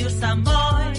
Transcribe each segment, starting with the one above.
Radio Samboy.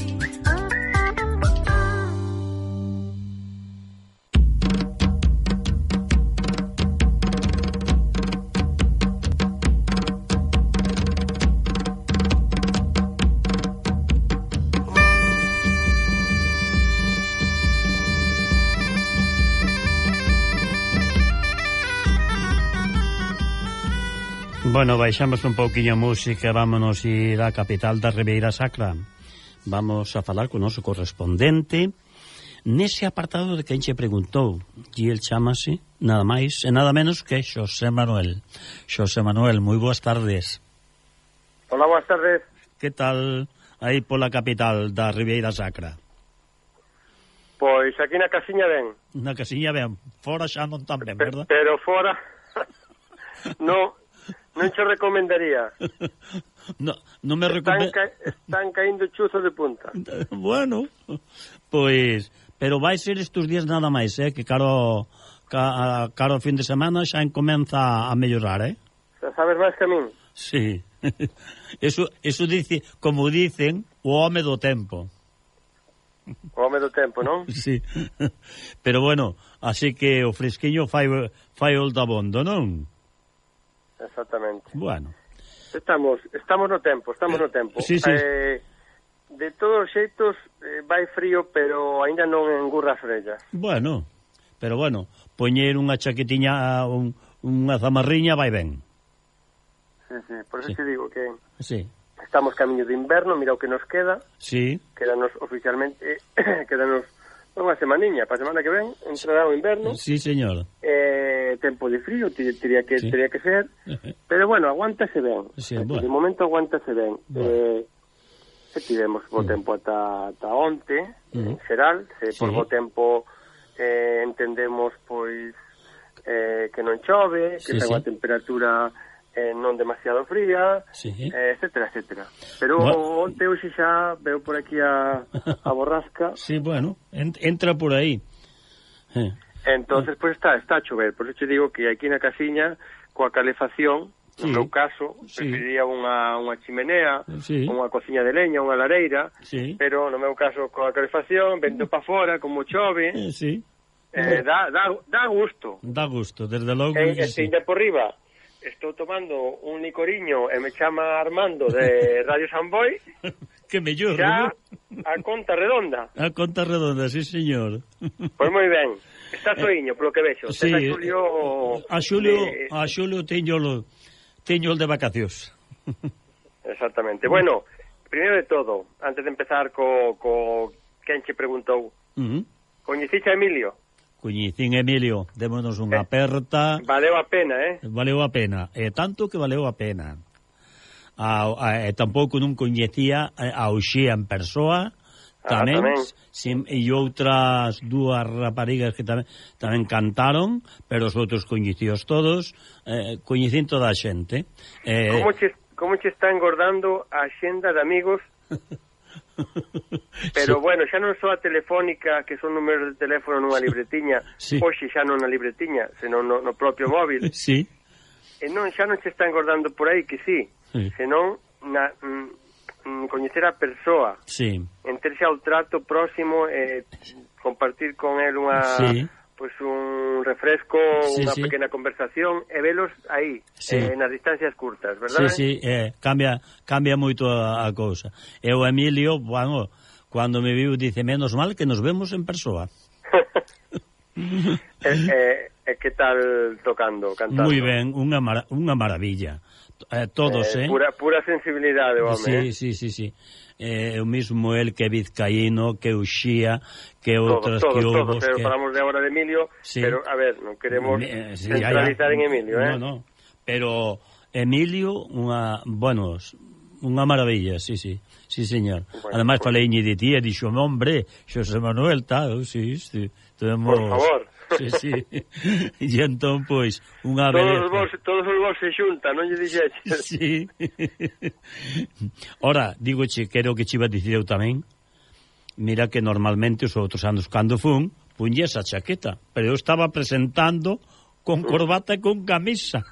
Bueno, baixamos un pouquiño a música, vámonos ir á capital da Ribeira Sacra. Vamos a falar con o noso correspondente nese apartado de quen che preguntou, e el chámase nada máis e nada menos que Xosé Manuel. Xosé Manuel, moi boas tardes. Hola, boas tardes. Que tal aí pola capital da Ribeira Sacra? Pois aquí na casiña ben. Na casiña ben, fora xa non tan ben, verdad? Pero fora non che recomendaría. Non me recomendaría. Están caindo chuzos de punta. Bueno, pois, pero vai ser estes días nada máis, que caro fin de semana xa comeza a mellorar, Xa sabes máis que a min. Sí. Eso dice, como dicen, o home do tempo. O home do tempo, non? Sí. Pero bueno, así que o fresquiño fai o dabondo, non? Exactamente. Bueno. Estamos no tempo. Sí, sí. De todos os xeitos vai frío, pero aínda non engurra as orellas. Bueno, pero bueno, poñer unha chaquetiña, unha zamarriña vai ben. Sí, por eso te digo que sí. Estamos camiño de inverno, mira o que nos queda. Sí. Quedanos oficialmente unha semaniña, para a semana que ven entrará o inverno. Sí, señor. Tempo de frío teria que ser, pero bueno, aguántase ben. Sí, bueno. bueno. De momento aguántase ben. Bueno. Tivemos bo tempo ata onte, en xeral, por bo tempo entendemos pois que non chove, que ten unha temperatura non demasiado fría, etcétera. Pero onte hoxe xa veo por aquí a borrasca. Sí, bueno, entra por aí. Entonces, pues está a chover. Por eso te digo que aquí na casiña, coa calefacción, no meu caso, preferiría unha chimenea, unha cociña de leña, unha lareira, pero no meu caso, coa calefacción, vendo pa fora, como chove, dá gusto. Dá gusto, desde logo que sí. E por riba, estou tomando un licoriño e me chama Armando de Radio Samboy. Que mellor, xa a conta redonda. A conta redonda, sí, señor. Pois moi ben. Está soiño, polo que vexo. Sí. A Xulio teño de vacacións. Exactamente. Bueno, primeiro de todo, antes de empezar co quen che preguntou, coñeciche a Emilio? Coñecín Emilio, démonos unha aperta. Valeu a pena, Valeu a pena, tanto que valeu a pena. Tampouco non coñecía a Uxía en persoa, tamén. E outras dúas raparigas que tamén cantaron, pero os outros coñecíos todos, coñecín toda a xente. Como che está engordando a xenda de amigos? Pero bueno, xa non só a telefónica, que son números de teléfono nunha libretiña, hoxe xa non na libretiña, senón no propio móvil. Sí. E non, xa non che está engordando por aí, que senón coñecer a persoa, enterse ao trato próximo e compartir con el pues un refresco, unha pequena conversación e velos aí, nas distancias curtas, verdad? Sí, cambia moito a cousa. E o Emilio, bueno, cando me viu dice, menos mal que nos vemos en persoa. Que tal tocando, cantando? Moi ben, unha maravilla. Todos, Pura sensibilidade, o home. Sí. O mismo el que vizcaíno, que Uxía, que outras que houve. Todos, falamos de agora de Emilio, pero, a ver, non queremos centralizar en Emilio, No, pero Emilio, unha maravilla, sí, señor. Bueno, ademais, faleñe de ti, e dixo, hombre, Xosé Manuel, tal, sí. Por favor. Sí. E entón, pois, unha beleza. Todos os vos se xuntan, non lle dixeches? Sí. Ora, digoche, quero que che iba a dicir eu tamén. Mira que normalmente os outros anos cando fun, punlle esa chaqueta, pero eu estaba presentando con corbata e con camisa.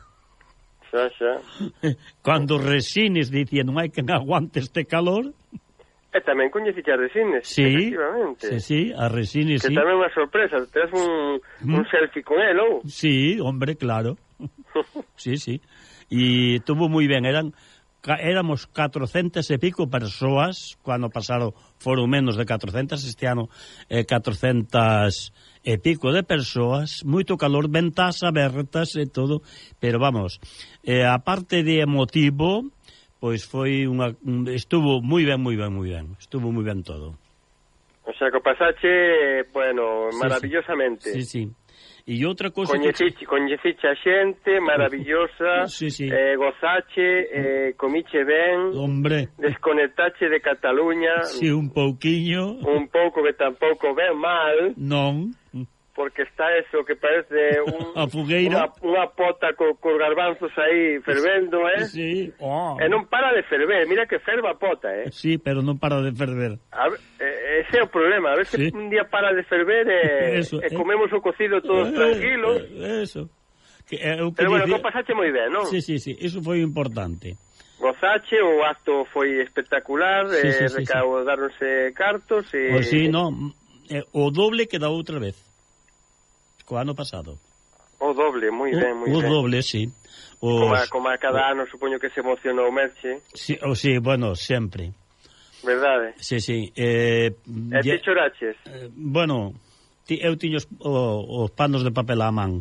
Xa. Cando resines dicían, non hai quen aguante este calor. E tamén coñeciche as Resines, sí, efectivamente. Sí, as Resines, que sí. Que tamén unha sorpresa, tes un selfie con el, ou? Sí, hombre, claro. Sí. E tuvo moi ben, éramos 400 e pico persoas, cando pasaron foron menos de 400, este ano 400 e pico de persoas, moito calor, ventas abertas e todo, pero vamos, a parte de emotivo, pois foi estuvo moi ben, estuvo moi ben todo. O sea, que pasache, bueno, maravillosamente. Sí. E outra cousa coñeciche a xente maravillosa, gozache, comiche ben, hombre, desconectache de Cataluña. Sí, un pouquiño. Un pouco que tampouco ben mal. Non. Porque está eso que parece a fogueira, unha pota cos garbanzos aí fervendo, Sí. E non para de ferver, mira que ferva a pota, Sí, pero non para de ferver. Ese é o problema, a veces un día para de ferver e comemos o cocido todos tranquilos. Eso. Pero bueno, que pasache moi ben, non? Sí, eso foi importante. Gozache, o acto foi espectacular, recaudáronse cartos e... Pois sí, non, o doble que da outra vez. Co ano pasado. O doble, moi ben, moi ben. O doble, sí. Como a cada ano, supoño que se emocionou Merche. Sí, bueno, sempre. Verdade? Sí. E ti choraches? Bueno, eu tiño os panos de papel á man.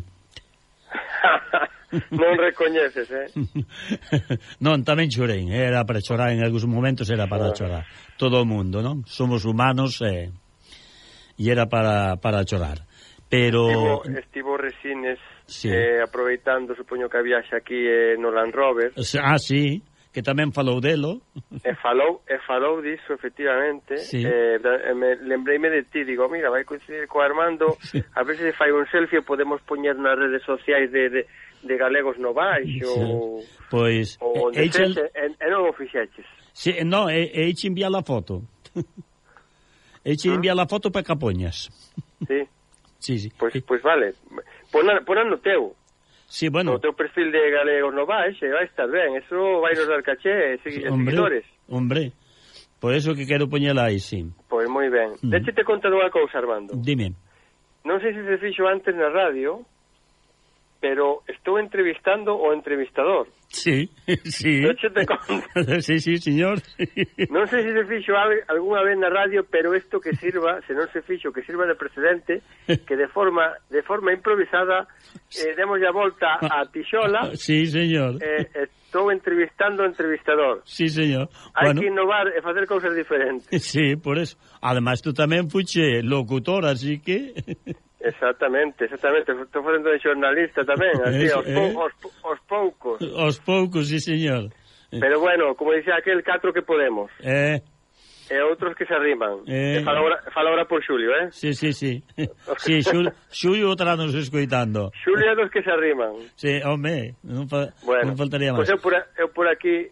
Non recoñeces, Non, tamén chorei. Era para chorar, en algúns momentos era para chorar. Todo o mundo, non? Somos humanos e era para chorar. Pero estivo Resines aproveitando, supoño que a viaxe aquí no Land Rover. Sí, que tamén falou delo. E falou diso, efectivamente. Lembreime de ti, digo, mira, vai coincidir co Armando, a ver se fai un selfie e podemos poñer nas redes sociais de Galegos Novais ou pois e non o fixeches. Sí, non, eiche enviar a foto. Eiche enviar a foto para que a poñas. Sí. Sí. Pois vale. Pon no teu. Sí, bueno. No teu perfil de Galegos Novais, vai estar ben. Eso vai nos dar caché, seguidores. Hombre, por eso que quero poñela aí, sí. Pois moi ben. Déchete conta dunha cousa, Armando. Dime. Non sei se se fixo antes na radio, pero estou entrevistando o entrevistador. Sí. Déchete conta. Sí, señor. Non sei se se fixo algunha vez na radio, pero isto que sirva, se non se fixo, que sirva de precedente, que de forma improvisada demos a volta a Tixola. Sí, señor. Estou entrevistando o entrevistador. Sí, señor. Hai que innovar e facer cousas diferentes. Sí, por eso. Ademais, tú tamén fuche locutor, así que... Exactamente. Estou facendo de xornalista tamén, así, aos poucos. Aos poucos, sí, señor. Pero bueno, como dicía aquel, 4 que podemos. E outros que se arriman. Fala ahora por Xulio, Sí. Sí, Xulio outra nos escoitando. Xulio é dos que se arriman. Sí, home, non faltaría máis. Pois eu por aquí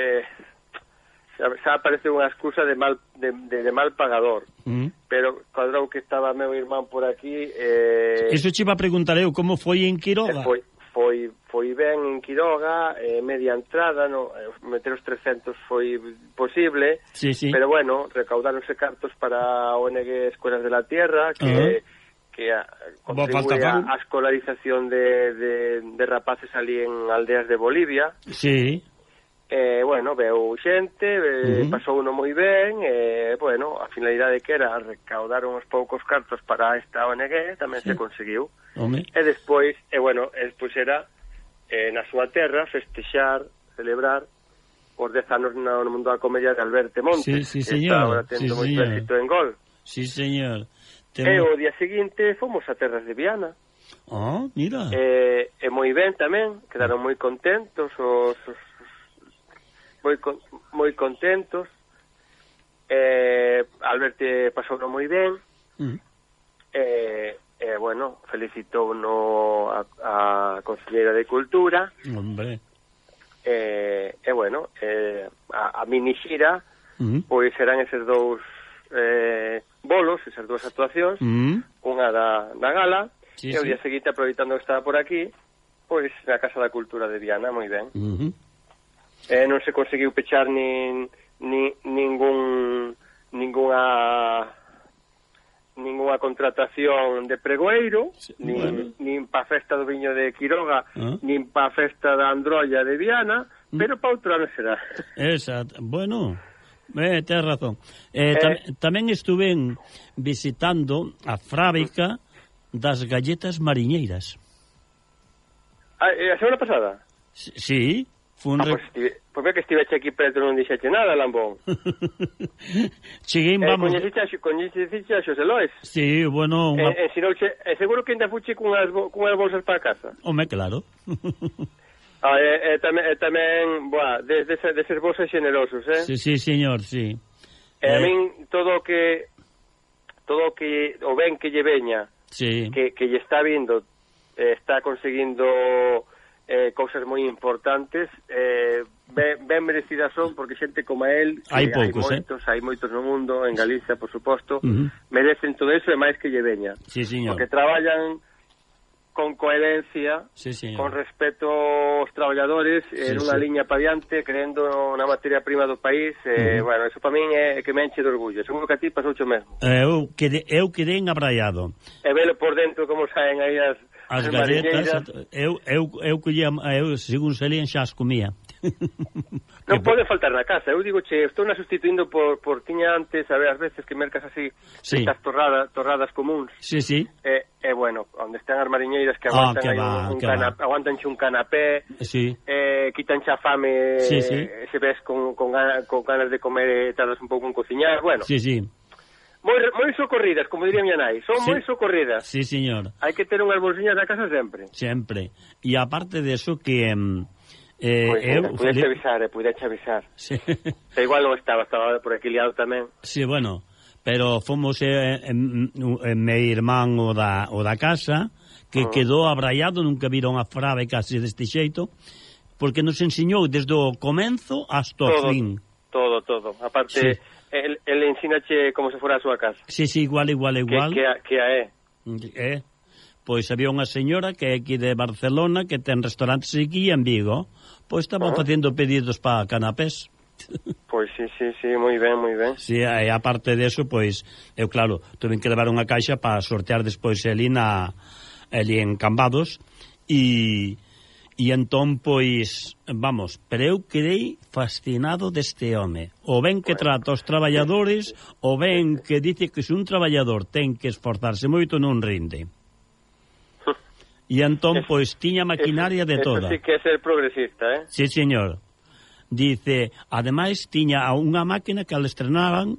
xa aparece unha excusa de mal pagador. Pero cuadrou que estaba meu irmán por aquí. Eso che iba a preguntar eu, como foi en Quiroga? Foi ben en Quiroga, media entrada, meter os 300 foi posible, sí. Pero bueno, recaudáronse cartos para ONG Escuelas de la Tierra, que contribuye a escolarización de rapaces ali en aldeas de Bolivia. Sí. Bueno, veu xente, pasou uno moi ben, bueno, a finalidade que era recaudar uns poucos cartos para esta ONG, tamén se conseguiu. E despois era na súa terra festexar, celebrar os 10 anos no mundo da comedia de Alberto Montes, sí, señor. Está agora tendo moito éxito en Gol. Sí, señor. E o día seguinte fomos a Terras de Viana. Mira. E moi ben tamén, quedaron moi contentos moi contentos. Alberto pasou moi ben. Bueno, felicitou a Conselleira de Cultura. Hombre. Bueno, a mini xira, pois serán eses dous bolos, esas dúas actuacións, unha da gala, e o día seguinte, aproveitando que estaba por aquí, pois na Casa da Cultura de Viana, moi ben. Non se conseguiu pechar ningún ningunha contratación de pregoeiro, nin pa festa do viño de Quiroga, nin pa festa da Androlla de Viana, pero pa outro ano será. Exacto. Bueno, tens razón. Tamén estuve visitando a fábrica das galletas mariñeiras. A semana pasada? Sí. Pois ve que estiveche aquí preto non dixeche nada, Lambón. Cheguei, vamos... Coñeciche a Xosé Lois? Sí, bueno... Seguro que ainda fuche cunhas bolsas para casa. Home, claro. Tamén, deses bolsas generosos, Sí, señor, sí. A min, todo o que o ben que lle veña, sí, que lle está vindo, está conseguindo cousas moi importantes, ben merecidas son, porque xente como él, hai poucos, hai moitos no mundo, en Galicia, por suposto, merecen todo eso e máis que lle veña. Sí, señor. Porque traballan con coherencia, sí, con respeto aos traballadores, nunha liña pa diante, creendo na materia prima do país, bueno, eso para min é que me enche de orgullo. Seguro que a ti pasouche o mesmo. Eu quedei abraiado. E velo por dentro como saen aí as galletas. Eu collía, según salían xa as comía. Non pode faltar na casa. Eu digo, estou na sustituindo por tiña antes, a ver, as veces que mercas así, estas torradas comuns. Sí, sí. E bueno, onde están as mariñeiras que aguantanche un canapé, quitanche a fame, se ves con ganas de comer, tardas un pouco en cociñar, bueno. Sí, sí. Moi socorridas, como diría miña nai. Son moi socorridas. Sí, señor. Hai que ter unhas bolsiñas na casa sempre. Sempre. E aparte de eso que... puideche avisar. Sí. Igual non estaba por aquí liado tamén. Sí, bueno, pero fomos meu irmán o da casa, que quedou abraiado, nunca viron a fábrica así deste xeito, porque nos ensiñou desde o comenzo hasta o fin. Todo. Aparte... Sí. El ensinache como se fora a súa casa. Sí, igual. Que a é. Pois había unha señora que é aquí de Barcelona, que ten restaurantes aquí en Vigo. Pois estaban facendo pedidos para canapés. Pois sí, moi ben. Sí, e aparte de eso, pois, eu claro, tuve que levar unha caixa para sortear despois ali en Cambados, e entón, pois, vamos, pero eu quedei fascinado deste home. O ben que trata os traballadores, o ben que dice que se un traballador ten que esforzarse moito non rinde. E entón, pois, tiña maquinaria de toda. Eso sí que é ser progresista, Sí, señor. Dice, ademais, tiña unha máquina que al estrenaron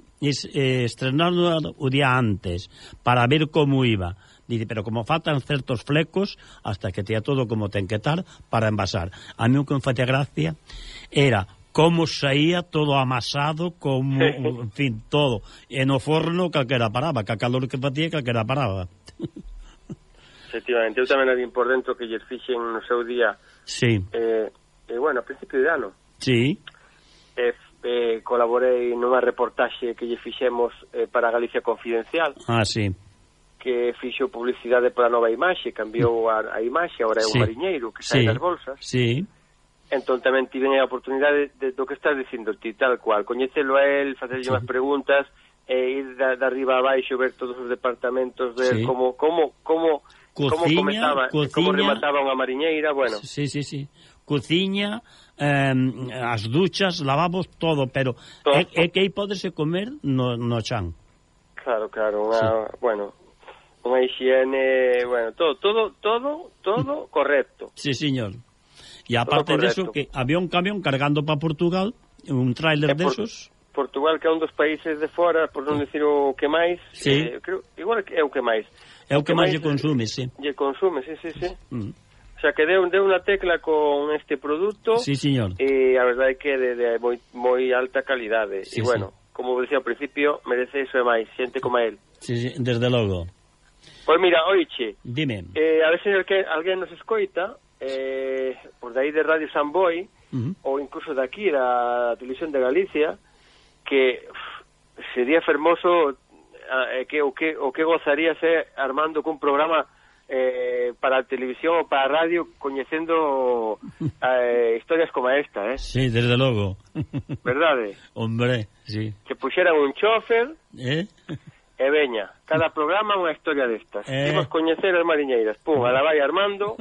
o día antes, para ver como iba. Dice, pero como faltan certos flecos, hasta que tía todo como ten que estar para envasar. A mí o que me facía gracia era como saía todo amasado, como, en fin, todo. E no forno calquera paraba, que a calor que facía calquera paraba. Efectivamente, eu tamén vi por dentro que lles fixen no seu día. Sí. Bueno, a principio de ano. Sí. Colaborei nunha reportaxe que lle fixemos para Galicia Confidencial. Sí. Que fixo publicidade para a nova imaxe, cambiou a imaxe, agora é un mariñeiro que sai das bolsas. Sí. Entón tamén tiven a oportunidade do que estás dicindo ti, tal cual, coñecelo a él, facerlle unhas preguntas, ir de arriba a baixo, ver todos os departamentos, ver como comezaba, como remataba unha mariñeira, bueno. Sí. Cociña, as duchas, lavabos, todo, pero é que aí podese comer no chan. Claro, bueno, unha higiene, bueno, todo correcto. Sí, señor. E aparte de eso, que había un camión cargando para Portugal, un tráiler desos. Portugal, que é un dos países de fora, por non dicir o que máis, creo, igual é o que máis. É o que máis lle consume, sí. Lle consume, sí. O sea, que deu unha tecla con este produto. Sí, señor. E a verdade é que de moi alta calidade. E bueno, como decía ao principio, merece iso e máis, xente como él. Sí, desde logo. Pois mira, oiche. Dime. A ver se alguén nos escoita, por de aí de Radio Samboy, ou incluso de aquí, da Televisión de Galicia, que sería fermoso, que o que gozaría ser Armando cun programa para a televisión ou para a radio coñecendo historias como esta, Sí, desde logo. Verdade? Hombre, sí. Que puxeran un chofer e veña, cada programa unha historia destas. Imos coñecer as mariñeiras. Pum, a la vai armando.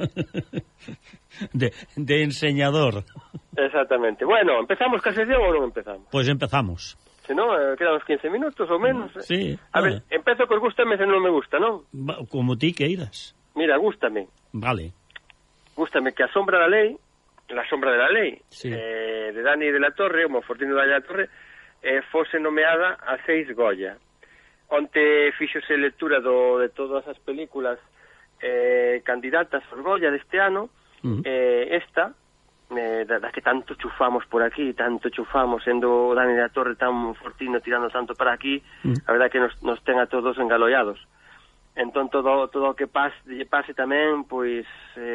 de enseñador. Exactamente. Bueno, ¿empezamos ca sesión ou non empezamos? Pois empezamos. Se non, quedan uns 15 minutos ou menos. Sí. A ver, empezo cos gústame se non me gusta, non? Como ti queiras. Mira, gústame. Vale. Gústame que a sombra da lei, La sombra de la lei, sí. De Dani de la Torre, o Monfortino de la Torre, fose nomeada a 6 Goya. Onte fíxose lectura de todas as películas candidatas aos Goya deste ano. Esta, da que tanto chufamos por aquí, tanto chufamos, sendo Dani de la Torre tan fortino, tirando tanto para aquí, a verdade que nos ten a todos engaloiados. Entón todo o que pase tamén, pois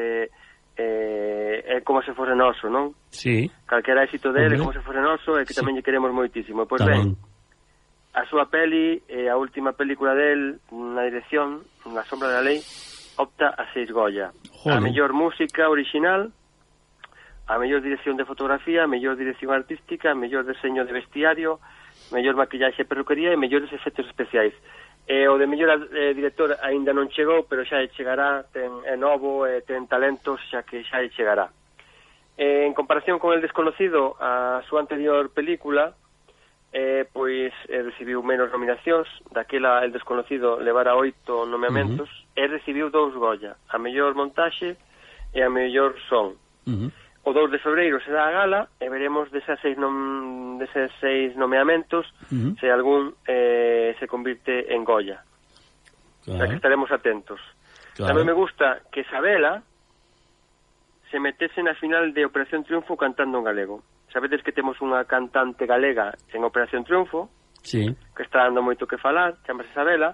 é como se fose noso, non? Sí. Calquera éxito dele é como se fose noso e que tamén lle queremos moitísimo. Pois ben, a súa peli, a última película del na dirección, La sombra de la lei, opta a 6 Goya. A mellor música original, a mellor dirección de fotografía, a mellor dirección artística, a mellor diseño de vestiario, mellor maquillaxe e perruquería e mellores efectos especiais. O de mellor director aínda non chegou, pero xa chegará, é novo, ten talentos, xa que xa chegará. En comparación con El desconocido, a súa anterior película, pois recibiu menos nominacións. Daquela El desconocido levara 8 nomeamentos e recibiu 2 Goya, a mellor montaxe e a mellor son. O 2 de febreiro será a gala e veremos deses 6 nomeamentos se algún se convirte en Goya. O sea que estaremos atentos. Tamén me gusta que Sabela se metese na final de Operación Triunfo cantando en galego. Sabedes que temos unha cantante galega en Operación Triunfo, sí, que está dando moito que falar, chamase Sabela,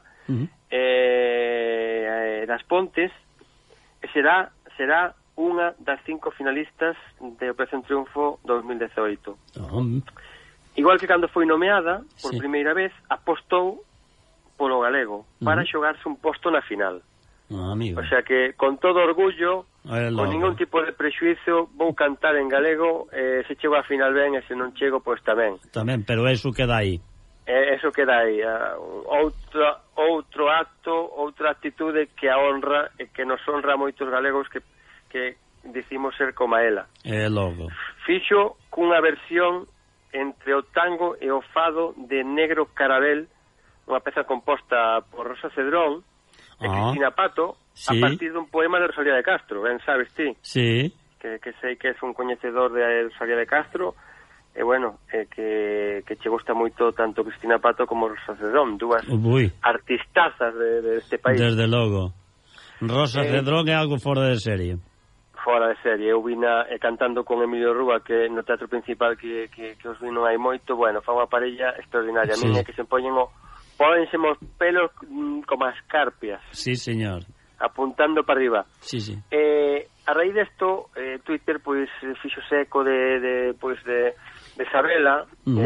das Pontes, e será unha das 5 finalistas de Operación Triunfo 2018. Igual que cando foi nomeada por primeira vez, apostou polo galego para xogarse un posto na final. Amigo. O sea que con todo orgullo, con ningún tipo de prexuizo, vou cantar en galego, se chego a final ben e se non chego, pois tamén. Tamén, pero eso queda aí. Eso queda aí. Outro acto, outra actitude que a honra e que nos honra a moitos galegos que dicimos ser como ela. Logo. Fixo cunha versión entre o tango e o fado de Negro Carabel, unha peza composta por Rosa Cedrón e Cristina Pato, a partir dun poema de Rosalía de Castro, ben sabes ti? Sí. Que sei que és un coñecedor de Rosalía de Castro, e bueno, que che gusta moito tanto Cristina Pato como Rosa Cedrón, dúas artistazas deste país. Desde logo. Rosa Cedrón é algo fora de serie. Fora de serie. Eu vina cantando con Emilio Rúa, que no teatro principal que os vi non hai moito. Bueno, fa unha parella extraordinaria. A miña que se póñense os pelos como as carpias. Sí, señor. Apuntando para arriba. Sí, sí. A raíz desto, Twitter pois fixo seco de Sabela,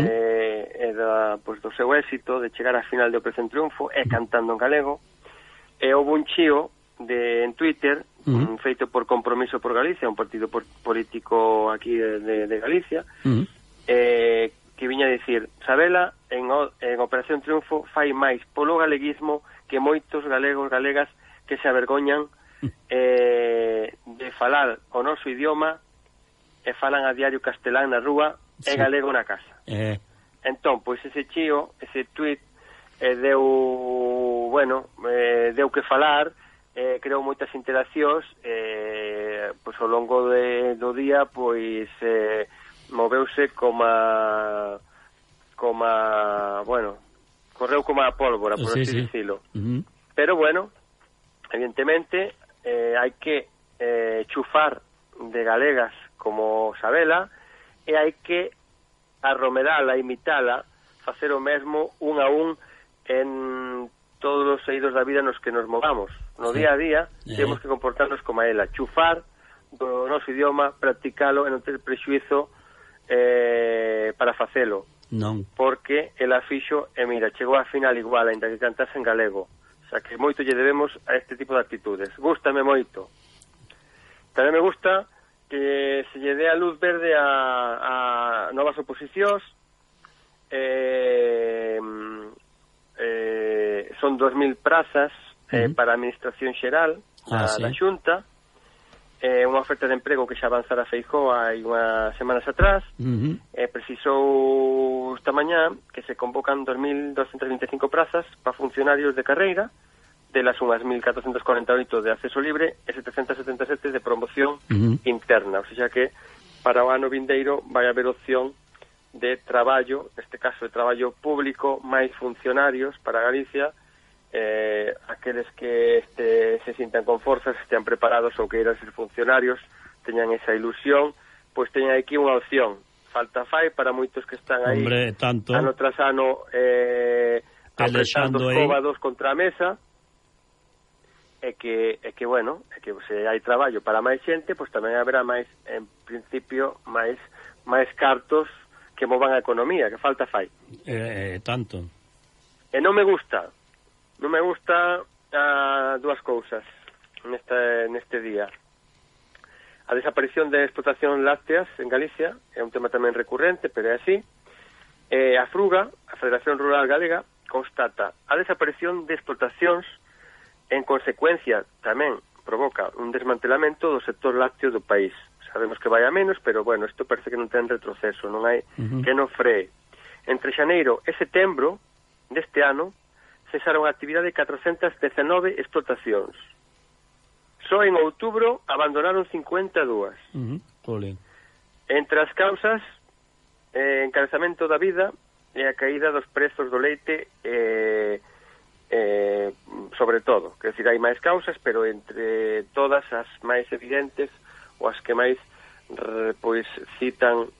do seu éxito de chegar á final de Operación Triunfo e cantando en galego. E houve un chío en Twitter feito por Compromiso por Galicia, un partido político aquí de Galicia, que viña a dicir: Sabela en Operación Triunfo fai máis polo galeguismo que moitos galegos galegas que se avergoñan de falar o noso idioma e falan a diario castelán na rúa e galego na casa. Entón, pois ese chío, ese tweet deu que falar, creou moitas interaccións, pois ao longo do día pois moveuse como correu como a pólvora, por así dicilo. Pero bueno, evidentemente hai que chufar de galegas como Sabela e hai que arromerala, imitala, facer o mesmo un a un en todos os eidos da vida nos que nos movamos. No día a día temos que comportarnos como a ela, chufar do noso idioma, practicalo e non ter prexuizo para facelo. Non. Porque ela fixo, e mira, chegou á final igual, ainda que cantase en galego. xa que moito lle debemos a este tipo de actitudes. Gústame moito. Tamén me gusta que se lle dé a luz verde a novas oposicións. Son 2.000 prazas para a Administración Xeral da Xunta, unha oferta de emprego que xa avanzara Feijóo hai unhas semanas atrás. Precisou esta mañá que se convocan 2.225 prazas para funcionarios de carreira, delas unhas 1.448 de acceso libre e 777 de promoción interna, ou seja que para o ano vindeiro vai haber opción de traballo, neste caso de traballo público, máis funcionarios para Galicia. Aqueles que se sintan con forzas, estean preparados ou queiran ser funcionarios, teñan esa ilusión, pois teñan aquí unha opción. Falta fai para moitos que están aí ano tras ano apretando os cóbados contra a mesa, e que se hai traballo para máis xente, pois tamén haberá máis, en principio, máis cartos que movan a economía, que falta fai. Tanto. E non me gusta dúas cousas neste día. A desaparición de explotación lácteas en Galicia é un tema tamén recurrente, pero é así. A FRUGA, a Federación Rural Galega, constata a desaparición de explotacións, en consecuencia tamén provoca un desmantelamento do sector lácteo do país. Sabemos que vai a menos, pero bueno, isto parece que non ten retroceso, non hai que non free. Entre xaneiro e setembro deste ano cesaron a actividade de 419 explotacións. Só en outubro abandonaron 52. Entre as causas, encarecamento da vida e a caída dos prezos do leite, sobre todo. Quer dizer, hai máis causas, pero entre todas as máis evidentes, ou as que máis pois citan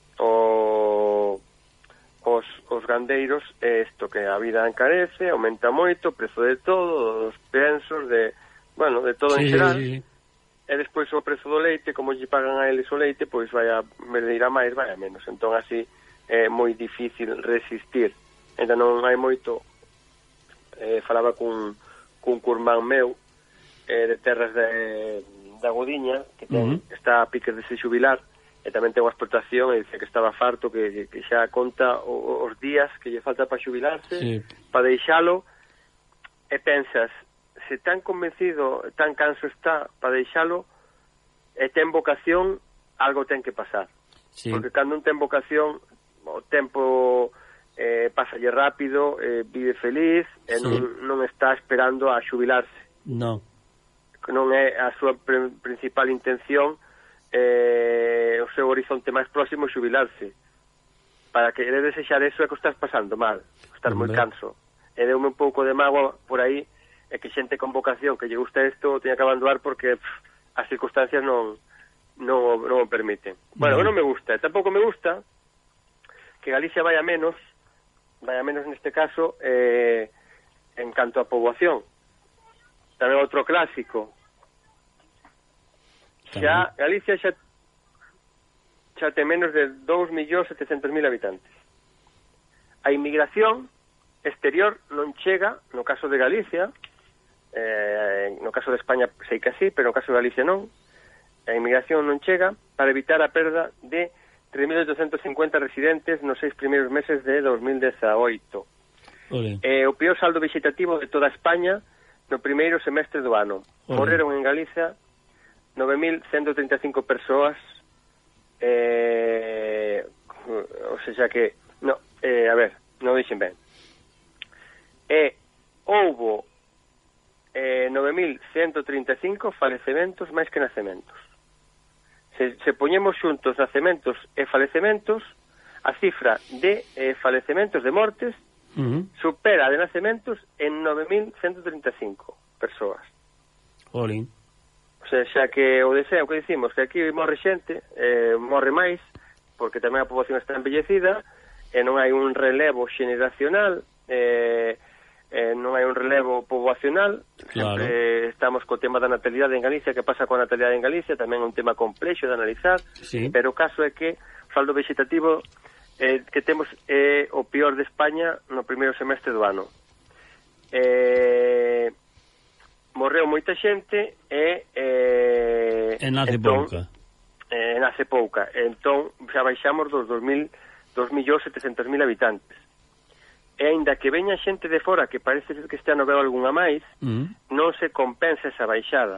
os gandeiros, é isto, que a vida encarece, aumenta moito o prezo de todo, dos pensos, de todo en xeral. E despois o prezo do leite, como lle pagan a eles o leite, pois vai a ir a máis, vai a menos. Entón así é moi difícil resistir. Ainda non hai moito, falaba cun curmán meu de terras da Godiña, que está a piques de se xubilar, e tamén ten unha explotación, e dice que estaba farto, que xa conta os días que lle falta para xubilarse, para deixalo, e pensas, se tan convencido, tan canso está para deixalo, e ten vocación, algo ten que pasar. Porque cando un ten vocación, o tempo pasalle rápido, vive feliz, e non está esperando a xubilarse. Non é a súa principal intención, o seu horizonte máis próximo xubilarse. Para que ele desexar eso é que estás pasando mal, estás moi canso. E deume un pouco de mágoa por aí, é que xente con vocación que lle gusta isto teña que abandonar porque as circunstancias non o permiten. Bueno, non me gusta, tampouco me gusta que Galicia vai a menos neste caso en canto a poboación. Tamén outro clásico. Galicia xa ten menos de 2.700.000 habitantes. A inmigración exterior non chega, no caso de Galicia, no caso de España sei que así, pero no caso de Galicia non. A inmigración non chega para evitar a perda de 3.850 residentes nos 6 primeiros meses de 2018. O peor saldo vegetativo de toda España no primeiro semestre do ano. Morreron en Galicia 9.135 persoas, ou seja que non dixen ben, houbo 9.135 falecementos máis que nacementos. Se poñemos xuntos nacementos e falecementos, a cifra de falecementos, de mortes, supera de nacementos en 9.135 persoas. O sea, xa que o deseo que dicimos que aquí morre xente, morre máis, porque tamén a poboación está envellecida, e non hai un relevo xeneracional, non hai un relevo poboacional. Sempre estamos co tema da natalidade en Galicia. Que pasa coa natalidade en Galicia? Tamén é un tema complexo de analizar, pero o caso é que o saldo vegetativo que temos é o peor de España no primeiro semestre do ano. morreu moita xente e nace pouca. Nace pouca. Entón, xa baixamos dos 2.700.000 habitantes. E aínda que veña xente de fora, que parece que este ano veo algunha máis, non se compensa esa baixada.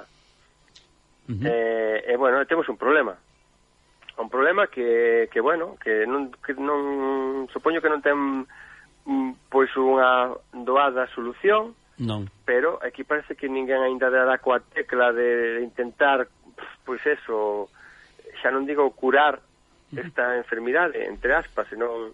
Bueno, temos un problema. Un problema que non supoño que non ten pois unha doada solución. Non. Pero aquí parece que ninguén aínda dará coa tecla de intentar, pois eso, xa non digo curar esta enfermidade, entre aspas, senón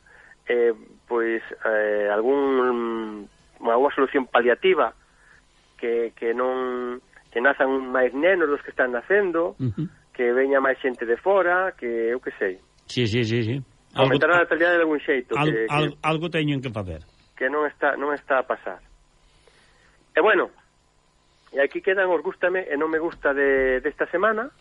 alguna solución paliativa que nazan máis nenos dos que están nacendo, que veña máis xente de fora, que eu que sei. Sí. Aumentar a natalidade de algún xeito. Algo teñen que facer. Que non está a pasar. E bueno, e aquí quedan os gústame e non me gusta desta semana.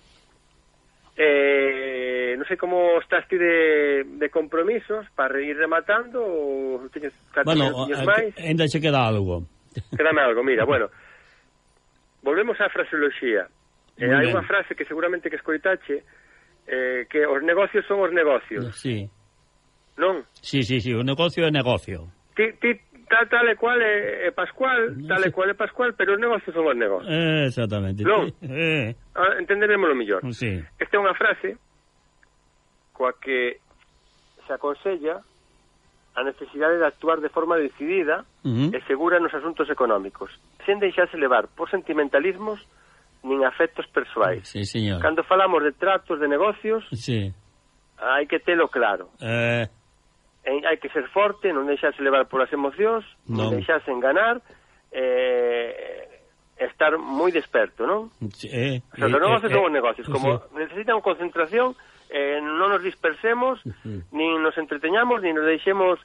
Non sei como estás ti de compromisos para ir rematando ou teñes 14 días máis. Ainda se queda algo. Quédame algo, mira, bueno. Volvemos á fraseoloxía. Hai unha frase que seguramente que escoitache, que os negocios son os negocios. Sí. Non? Sí, o negocio é negocio. Ti tal e cual é Pascual, tal e cual é Pascual, pero os negocios son os negocios. Exactamente. Non? Entenderemos o mellor. Sí. Esta é unha frase coa que se aconsella a necesidade de actuar de forma decidida e segura nos asuntos económicos, sen deixarse levar por sentimentalismos nin afectos persoais. Sí, señor. Cando falamos de tratos de negocios, sí, hai que telo claro. Hai que ser forte, non deixarse levar polas emocións, non deixarse enganar, estar moi desperto, non? Os negocios son os negocios. Como necesitan concentración, non nos dispersemos, nin nos entreteñamos, nin nos deixemos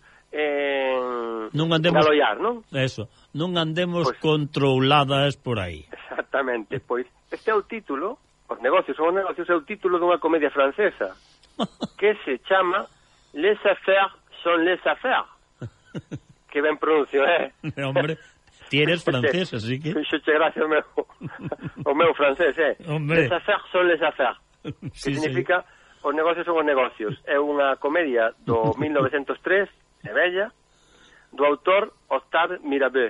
galoiar, non? Eso, non andemos controladas por aí. Exactamente, pois este é o título, os negocios son os negocios, é o título dunha comedia francesa que se chama Les affaires son les affaires. Que ben pronuncio, Hombre, ti eres francés, así que... Fixoche gracia o meu francés, Les affaires son les affaires. Que significa os negocios son os negocios. É unha comedia do 1903, é bella, do autor Octave Mirabeau.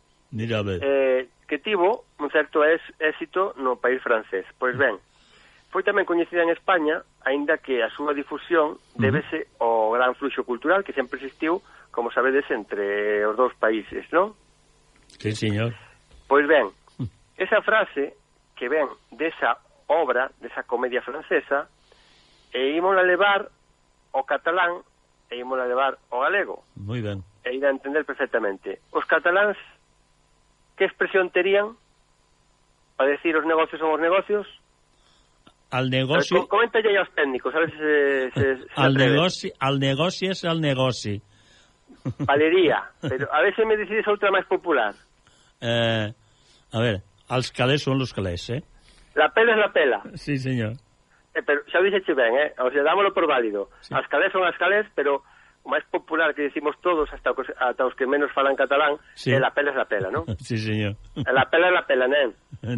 Que tivo un certo éxito no país francés. Pois ben, foi tamén coñecida en España, aínda que a súa difusión débese ao gran fluxo cultural que sempre existiu, como sabedes, entre os dous países, non? Sí, señor. Pois ben, esa frase que ven desa obra, desa comedia francesa, ímola levar ao catalán e ímola levar ao galego. Moi ben. E ir a entender perfectamente. Os cataláns, que expresión terían para decir os negocios son os negocios? Al negocio... Coméntalle aos técnicos, a ver se al negocio es al negocio. Valería, pero a ver se me decides outra máis popular. A ver, als calés son los calés, La pela es la pela. Sí, señor. Pero xa dixeche ben, o sea, dámoslo por válido. Sí. As calés son as calés, pero o máis popular que decimos todos, hasta os que menos falan catalán, sí. La pela es la pela, non? Sí, señor. La pela é la pela, nen?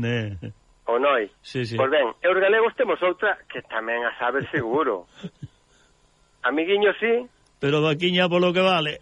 O noi? Sí. Pois ben, e os galegos temos outra que tamén a saber seguro. Amiguiño, sí. Pero vaquiña polo que vale.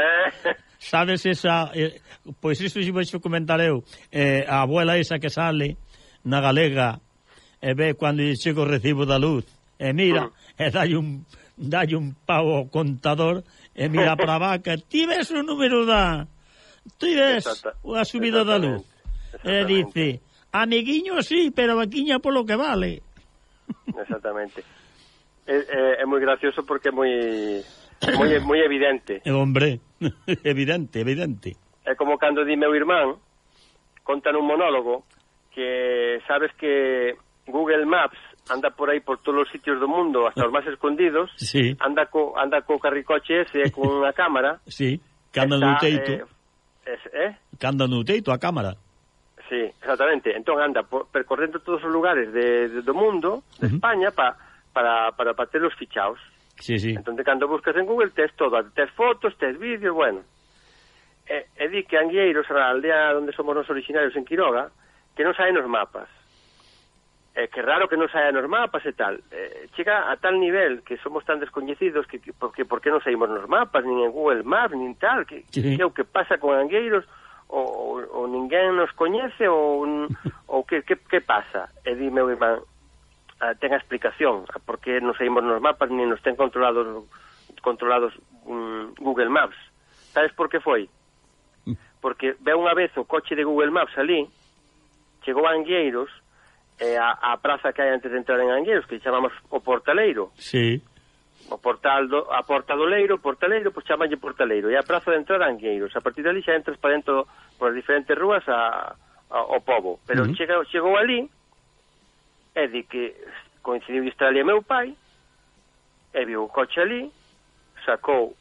Sabes esa... pois iso xe vou comentar eu. A abuela esa que sale na galega e ve cando chega o recibo da luz e mira, e dalle un pavo ao contador e mira para a vaca, ti ves o número ti ves a subida da luz e dice, amiguiño sí, pero vaquiña polo que vale. Exactamente. É moi gracioso porque é moi evidente. Hombre, evidente. É como cando di meu irmán, conta nun monólogo, que sabes que Google Maps anda por aí por todos os sitios do mundo, hasta os máis escondidos, sí. anda co carricoche ese con unha cámara. Sí, que anda no teito. Que anda no teito a cámara. Sí, exactamente. Entón anda percorrendo todos os lugares do mundo, de España, para terlos fichaos. Sí. Entón, cando buscas en Google, tes todo, tes fotos, tes vídeos, bueno. E di que Anguieiros, a aldea onde somos nos originarios en Quiroga, que non sae nos mapas. Que raro que non saia nos mapas e tal. Chega a tal nivel que somos tan descoñecidos que por que non saímos nos mapas, nin en Google Maps, nin tal, que é o que pasa con Angueiros, ou ninguén nos coñece, ou que pasa? E di meu irmán, ten a explicación, porque non saímos nos mapas, nin nos ten controlados Google Maps. Sabes por que foi? Porque ve unha vez o coche de Google Maps ali, chegou a Angueiros, a praza que hai antes de entrar en Angueiros, que chamamos o Portaleiro. Sí. A porta do Leiro, Portaleiro, pois chamalle Portaleiro. E a praza de entrar a Angueiros. A partir de ali xa entras para dentro por as diferentes rúas ao pobo. Pero chegou ali, e di que coincidiu de estar ali meu pai, e viu o coche ali, sacou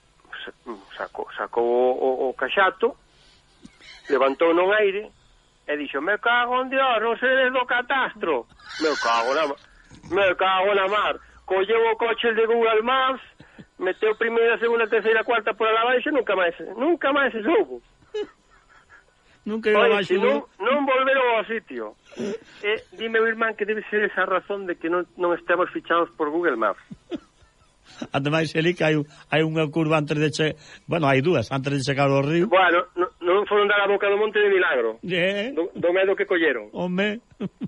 o caxato, levantou non aire, e dixo, me cago en Dios, non se des do catastro. Me cago na mar. Colleu o coche de Google Maps, meteu primeira, segunda, terceira, cuarta por la baixa, nunca máis se soubo. Nunca iba baixo. Non volveron ao sitio. Dime o irmán que debe ser esa razón de que non estemos fichados por Google Maps. Ademais, eli que hai unha curva antes de chegar... Bueno, hai dúas, antes de chegar ao río. Bueno, non foron dar a boca do monte de milagro. Do medo que colleron. Home.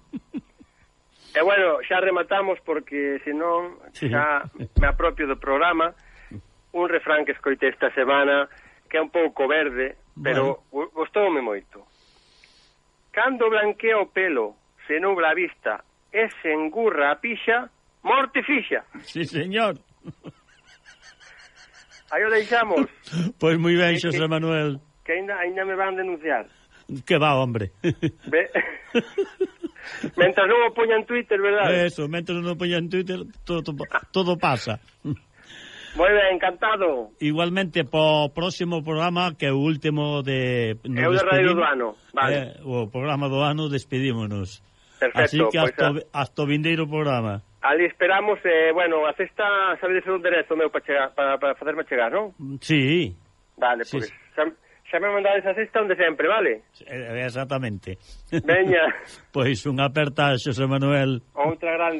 E bueno, xa rematamos porque senón xa me apropio do programa. Un refrán que escoitei esta semana que é un pouco verde, pero gostoume moito. Cando blanquea o pelo, se nubla a vista e se engurra a pixa, morte fixa. Sí, señor. Aí o deixamos. Pois moi ben, Xosé Manuel. Que ainda me van denunciar. Que va, hombre. Mentras non o poña en Twitter, verdade? Eso, mentras non o poña en Twitter, todo pasa. Moi ben, encantado. Igualmente, po próximo programa, que é o último de... É o de Radio do ano, vale. O programa do ano, despedímonos. Perfecto. Así que hasta o vindeiro programa. Ali esperamos, bueno, a cesta sabedes onde é o meu para facerme chegar, non? Sí. Vale, pois, xa me mandades a cesta onde sempre, vale? Exactamente. Veña. Pois unha aperta, Xosé Manuel. Outra grande.